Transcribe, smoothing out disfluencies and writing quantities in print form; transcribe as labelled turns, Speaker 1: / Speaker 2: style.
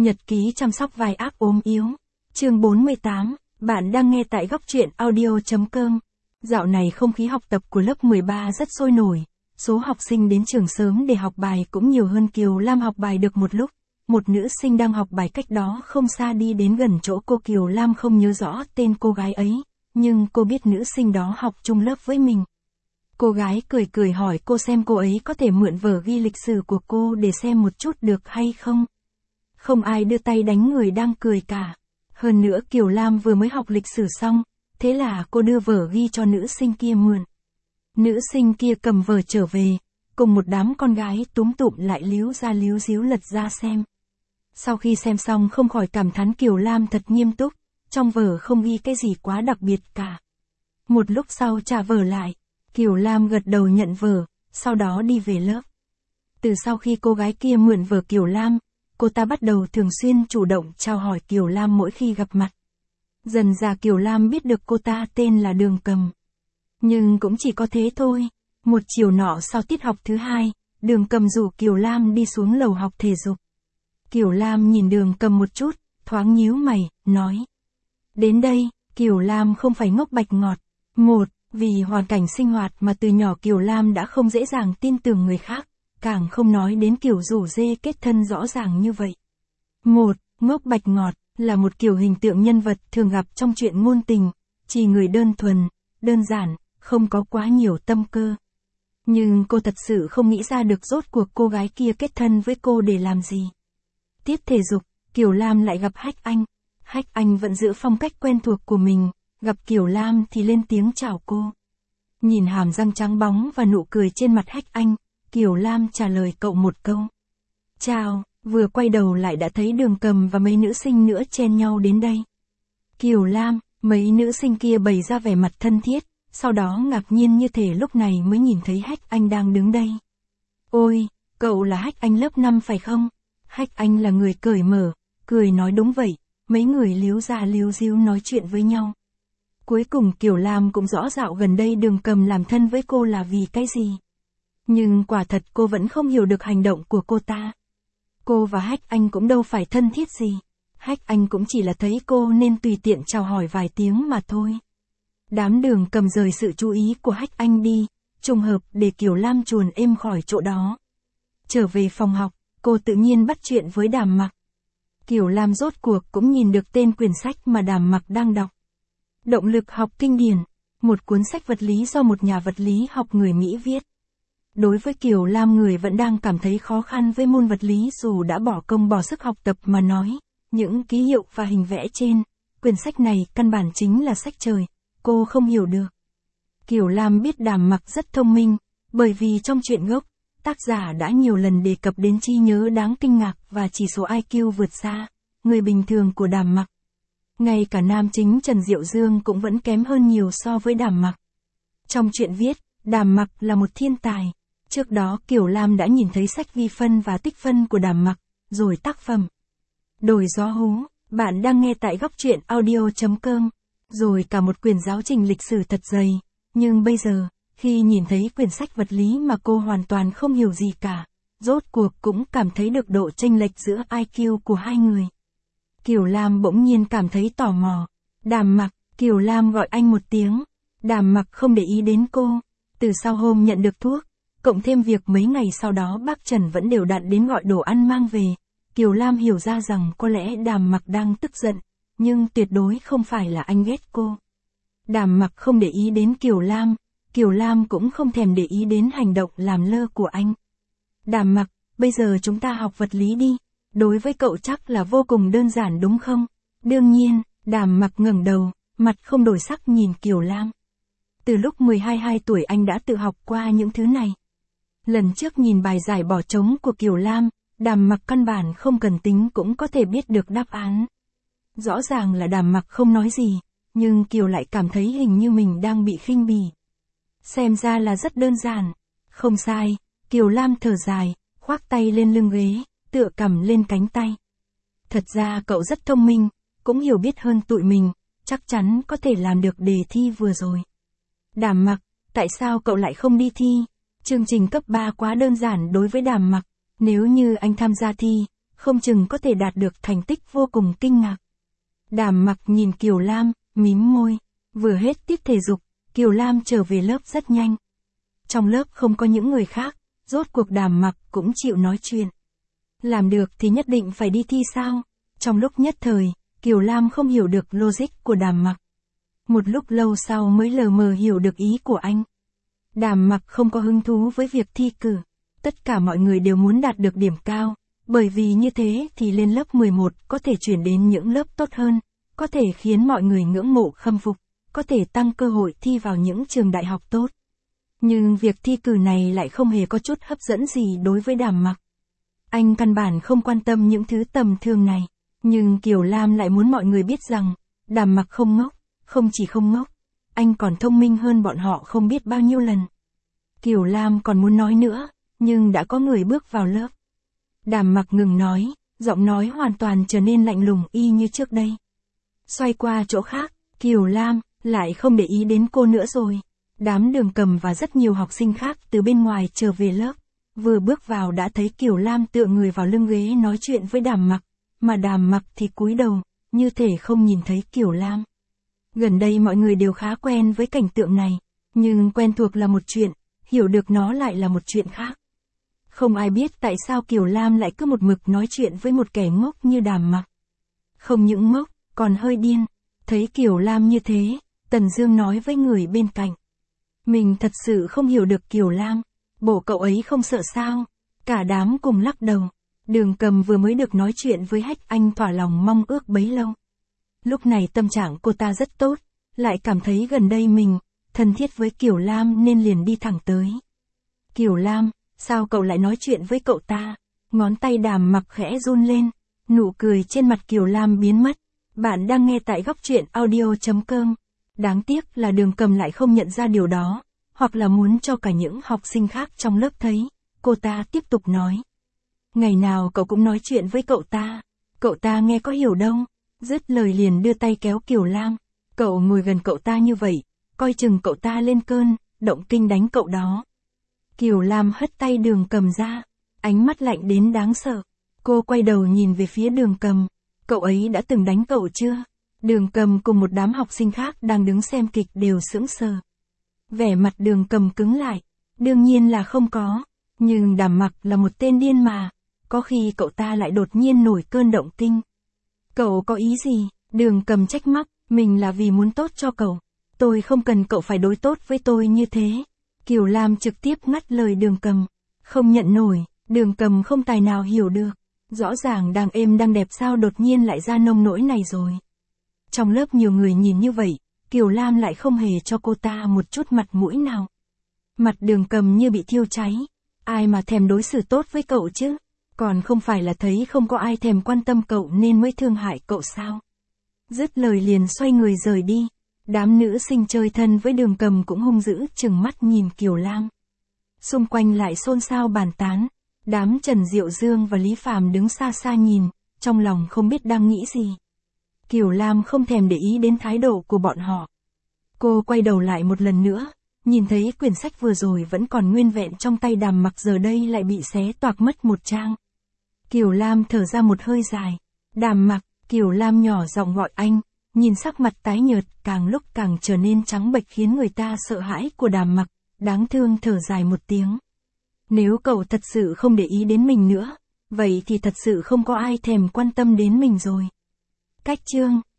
Speaker 1: Nhật ký chăm sóc vai ác ốm yếu. Chương 48, bạn đang nghe tại góc truyện audio.com. Dạo này không khí học tập của lớp 13 rất sôi nổi, số học sinh đến trường sớm để học bài cũng nhiều hơn. Kiều Lam học bài được một lúc, một nữ sinh đang học bài cách đó không xa đi đến gần chỗ cô. Kiều Lam không nhớ rõ tên cô gái ấy, nhưng cô biết nữ sinh đó học chung lớp với mình. Cô gái cười cười hỏi cô xem cô ấy có thể mượn vở ghi lịch sử của cô để xem một chút được hay không. Không ai đưa tay đánh người đang cười cả. Hơn nữa Kiều Lam vừa mới học lịch sử xong, thế là cô đưa vở ghi cho nữ sinh kia mượn. Nữ sinh kia cầm vở trở về, cùng một đám con gái túm tụm lại líu ra líu díu lật ra xem. Sau khi xem xong không khỏi cảm thán Kiều Lam thật nghiêm túc, trong vở không ghi cái gì quá đặc biệt cả. Một lúc sau trả vở lại, Kiều Lam gật đầu nhận vở, sau đó đi về lớp. Từ sau khi cô gái kia mượn vở Kiều Lam, cô ta bắt đầu thường xuyên chủ động chào hỏi Kiều Lam mỗi khi gặp mặt. Dần dà Kiều Lam biết được cô ta tên là Đường Cầm. Nhưng cũng chỉ có thế thôi. Một chiều nọ sau tiết học thứ hai, Đường Cầm rủ Kiều Lam đi xuống lầu học thể dục. Kiều Lam nhìn Đường Cầm một chút, thoáng nhíu mày, nói. Đến đây, Kiều Lam không phải ngốc bạch ngọt. Một, vì hoàn cảnh sinh hoạt mà từ nhỏ Kiều Lam đã không dễ dàng tin tưởng người khác, càng không nói đến kiểu rủ rê kết thân rõ ràng như vậy. Một, ngốc bạch ngọt, là một kiểu hình tượng nhân vật thường gặp trong truyện ngôn tình, chỉ người đơn thuần, đơn giản, không có quá nhiều tâm cơ. Nhưng cô thật sự không nghĩ ra được rốt cuộc cô gái kia kết thân với cô để làm gì. Tiếp thể dục, Kiều Lam lại gặp Hách Anh. Hách Anh vẫn giữ phong cách quen thuộc của mình, gặp Kiều Lam thì lên tiếng chào cô. Nhìn hàm răng trắng bóng và nụ cười trên mặt Hách Anh, Kiều Lam trả lời cậu một câu. Chào, vừa quay đầu lại đã thấy Đường Cầm và mấy nữ sinh nữa chen nhau đến đây. Kiều Lam, mấy nữ sinh kia bày ra vẻ mặt thân thiết, sau đó ngạc nhiên như thể lúc này mới nhìn thấy Hách Anh đang đứng đây. Ôi, cậu là Hách Anh lớp 5 phải không? Hách Anh là người cởi mở, cười nói đúng vậy, mấy người líu ra líu díu nói chuyện với nhau. Cuối cùng Kiều Lam cũng rõ dạo gần đây Đường Cầm làm thân với cô là vì cái gì. Nhưng quả thật cô vẫn không hiểu được hành động của cô ta. Cô và Hách Anh cũng đâu phải thân thiết gì. Hách Anh cũng chỉ là thấy cô nên tùy tiện chào hỏi vài tiếng mà thôi. Đám Đường Cầm rời sự chú ý của Hách Anh đi, trùng hợp để Kiều Lam chuồn êm khỏi chỗ đó. Trở về phòng học, cô tự nhiên bắt chuyện với Đàm Mặc. Kiều Lam rốt cuộc cũng nhìn được tên quyển sách mà Đàm Mặc đang đọc. Động lực học kinh điển, một cuốn sách vật lý do một nhà vật lý học người Mỹ viết. Đối với Kiều Lam, người vẫn đang cảm thấy khó khăn với môn vật lý dù đã bỏ công bỏ sức học tập mà nói, những ký hiệu và hình vẽ trên, quyển sách này căn bản chính là sách trời, cô không hiểu được. Kiều Lam biết Đàm Mặc rất thông minh, bởi vì trong truyện gốc, tác giả đã nhiều lần đề cập đến trí nhớ đáng kinh ngạc và chỉ số IQ vượt xa người bình thường của Đàm Mặc. Ngay cả nam chính Trần Diệu Dương cũng vẫn kém hơn nhiều so với Đàm Mặc. Trong truyện viết, Đàm Mặc là một thiên tài. Trước đó Kiều Lam đã nhìn thấy sách vi phân và tích phân của Đàm Mặc, rồi tác phẩm Đồi gió hú, bạn đang nghe tại góc truyện audio.com, rồi cả một quyển giáo trình lịch sử thật dày. Nhưng bây giờ, khi nhìn thấy quyển sách vật lý mà cô hoàn toàn không hiểu gì cả, rốt cuộc cũng cảm thấy được độ chênh lệch giữa IQ của hai người. Kiều Lam bỗng nhiên cảm thấy tò mò. Đàm Mặc, Kiều Lam gọi anh một tiếng. Đàm Mặc không để ý đến cô. Từ sau hôm nhận được thuốc, cộng thêm việc mấy ngày sau đó bác Trần vẫn đều đặn đến gọi đồ ăn mang về, Kiều Lam hiểu ra rằng có lẽ Đàm Mặc đang tức giận, nhưng tuyệt đối không phải là anh ghét cô. Đàm Mặc không để ý đến Kiều Lam cũng không thèm để ý đến hành động làm lơ của anh. Đàm Mặc, bây giờ chúng ta học vật lý đi, đối với cậu chắc là vô cùng đơn giản đúng không? Đương nhiên, Đàm Mặc ngẩng đầu, mặt không đổi sắc nhìn Kiều Lam. Từ lúc 12 tuổi anh đã tự học qua những thứ này. Lần trước nhìn bài giải bỏ trống của Kiều Lam, Đàm Mặc căn bản không cần tính cũng có thể biết được đáp án. Rõ ràng là Đàm Mặc không nói gì, nhưng Kiều lại cảm thấy hình như mình đang bị khinh bỉ. Xem ra là rất đơn giản. Không sai, Kiều Lam thở dài, khoác tay lên lưng ghế, tựa cằm lên cánh tay. Thật ra cậu rất thông minh, cũng hiểu biết hơn tụi mình, chắc chắn có thể làm được đề thi vừa rồi. Đàm Mặc, tại sao cậu lại không đi thi? Chương trình cấp 3 quá đơn giản đối với Đàm Mặc, nếu như anh tham gia thi, không chừng có thể đạt được thành tích vô cùng kinh ngạc. Đàm Mặc nhìn Kiều Lam, mím môi, vừa hết tiết thể dục, Kiều Lam trở về lớp rất nhanh. Trong lớp không có những người khác, rốt cuộc Đàm Mặc cũng chịu nói chuyện. Làm được thì nhất định phải đi thi sao? Trong lúc nhất thời, Kiều Lam không hiểu được logic của Đàm Mặc. Một lúc lâu sau mới lờ mờ hiểu được ý của anh. Đàm Mặc không có hứng thú với việc thi cử. Tất cả mọi người đều muốn đạt được điểm cao, bởi vì như thế thì lên lớp 11 có thể chuyển đến những lớp tốt hơn, có thể khiến mọi người ngưỡng mộ khâm phục, có thể tăng cơ hội thi vào những trường đại học tốt. Nhưng việc thi cử này lại không hề có chút hấp dẫn gì đối với Đàm Mặc. Anh căn bản không quan tâm những thứ tầm thường này, nhưng Kiều Lam lại muốn mọi người biết rằng, Đàm Mặc không ngốc, không chỉ không ngốc, anh còn thông minh hơn bọn họ không biết bao nhiêu lần. Kiều Lam còn muốn nói nữa, nhưng đã có người bước vào lớp. Đàm Mặc ngừng nói, giọng nói hoàn toàn trở nên lạnh lùng y như trước đây. Xoay qua chỗ khác, Kiều Lam lại không để ý đến cô nữa rồi. Đám Đường Cầm và rất nhiều học sinh khác từ bên ngoài trở về lớp, vừa bước vào đã thấy Kiều Lam tựa người vào lưng ghế nói chuyện với Đàm Mặc, mà Đàm Mặc thì cúi đầu, như thể không nhìn thấy Kiều Lam. Gần đây mọi người đều khá quen với cảnh tượng này, nhưng quen thuộc là một chuyện, hiểu được nó lại là một chuyện khác. Không ai biết tại sao Kiều Lam lại cứ một mực nói chuyện với một kẻ ngốc như Đàm Mặc. Không những ngốc, còn hơi điên. Thấy Kiều Lam như thế, Tần Dương nói với người bên cạnh. Mình thật sự không hiểu được Kiều Lam, bộ cậu ấy không sợ sao? Cả đám cùng lắc đầu. Đường Cầm vừa mới được nói chuyện với Hách Anh thỏa lòng mong ước bấy lâu. Lúc này tâm trạng cô ta rất tốt, lại cảm thấy gần đây mình thân thiết với Kiều Lam nên liền đi thẳng tới. Kiều Lam, sao cậu lại nói chuyện với cậu ta? Ngón tay Đàm Mặc khẽ run lên, nụ cười trên mặt Kiều Lam biến mất. Bạn đang nghe tại góc truyện audio.com. Đáng tiếc là Đường Cầm lại không nhận ra điều đó, hoặc là muốn cho cả những học sinh khác trong lớp thấy. Cô ta tiếp tục nói. Ngày nào cậu cũng nói chuyện với cậu ta nghe có hiểu đâu. Dứt lời liền đưa tay kéo Kiều Lam. Cậu ngồi gần cậu ta như vậy, coi chừng cậu ta lên cơn, động kinh đánh cậu đó. Kiều Lam hất tay Đường Cầm ra, ánh mắt lạnh đến đáng sợ. Cô quay đầu nhìn về phía Đường Cầm. Cậu ấy đã từng đánh cậu chưa? Đường Cầm cùng một đám học sinh khác đang đứng xem kịch đều sững sờ. Vẻ mặt Đường Cầm cứng lại. Đương nhiên là không có. Nhưng Đàm Mặc là một tên điên mà. Có khi cậu ta lại đột nhiên nổi cơn động kinh. Cậu có ý gì? Đường Cầm trách móc. Mình là vì muốn tốt cho cậu. Tôi không cần cậu phải đối tốt với tôi như thế. Kiều Lam trực tiếp ngắt lời Đường Cầm. Không nhận nổi. Đường Cầm không tài nào hiểu được. Rõ ràng đang êm đang đẹp sao đột nhiên lại ra nông nỗi này rồi. Trong lớp nhiều người nhìn như vậy, Kiều Lam lại không hề cho cô ta một chút mặt mũi nào. Mặt Đường Cầm như bị thiêu cháy. Ai mà thèm đối xử tốt với cậu chứ? Còn không phải là thấy không có ai thèm quan tâm cậu nên mới thương hại cậu sao? Dứt lời liền xoay người rời đi. Đám nữ sinh chơi thân với Đường Cầm cũng hung dữ trừng mắt nhìn Kiều Lam. Xung quanh lại xôn xao bàn tán. Đám Trần Diệu Dương và Lý Phàm đứng xa xa nhìn, trong lòng không biết đang nghĩ gì. Kiều Lam không thèm để ý đến thái độ của bọn họ. Cô quay đầu lại một lần nữa, nhìn thấy quyển sách vừa rồi vẫn còn nguyên vẹn trong tay Đàm Mặc giờ đây lại bị xé toạc mất một trang. Kiều Lam thở ra một hơi dài. Đàm Mặc, Kiều Lam nhỏ giọng gọi anh, nhìn sắc mặt tái nhợt càng lúc càng trở nên trắng bệch khiến người ta sợ hãi của Đàm Mặc, đáng thương thở dài một tiếng. Nếu cậu thật sự không để ý đến mình nữa, vậy thì thật sự không có ai thèm quan tâm đến mình rồi. Cách chương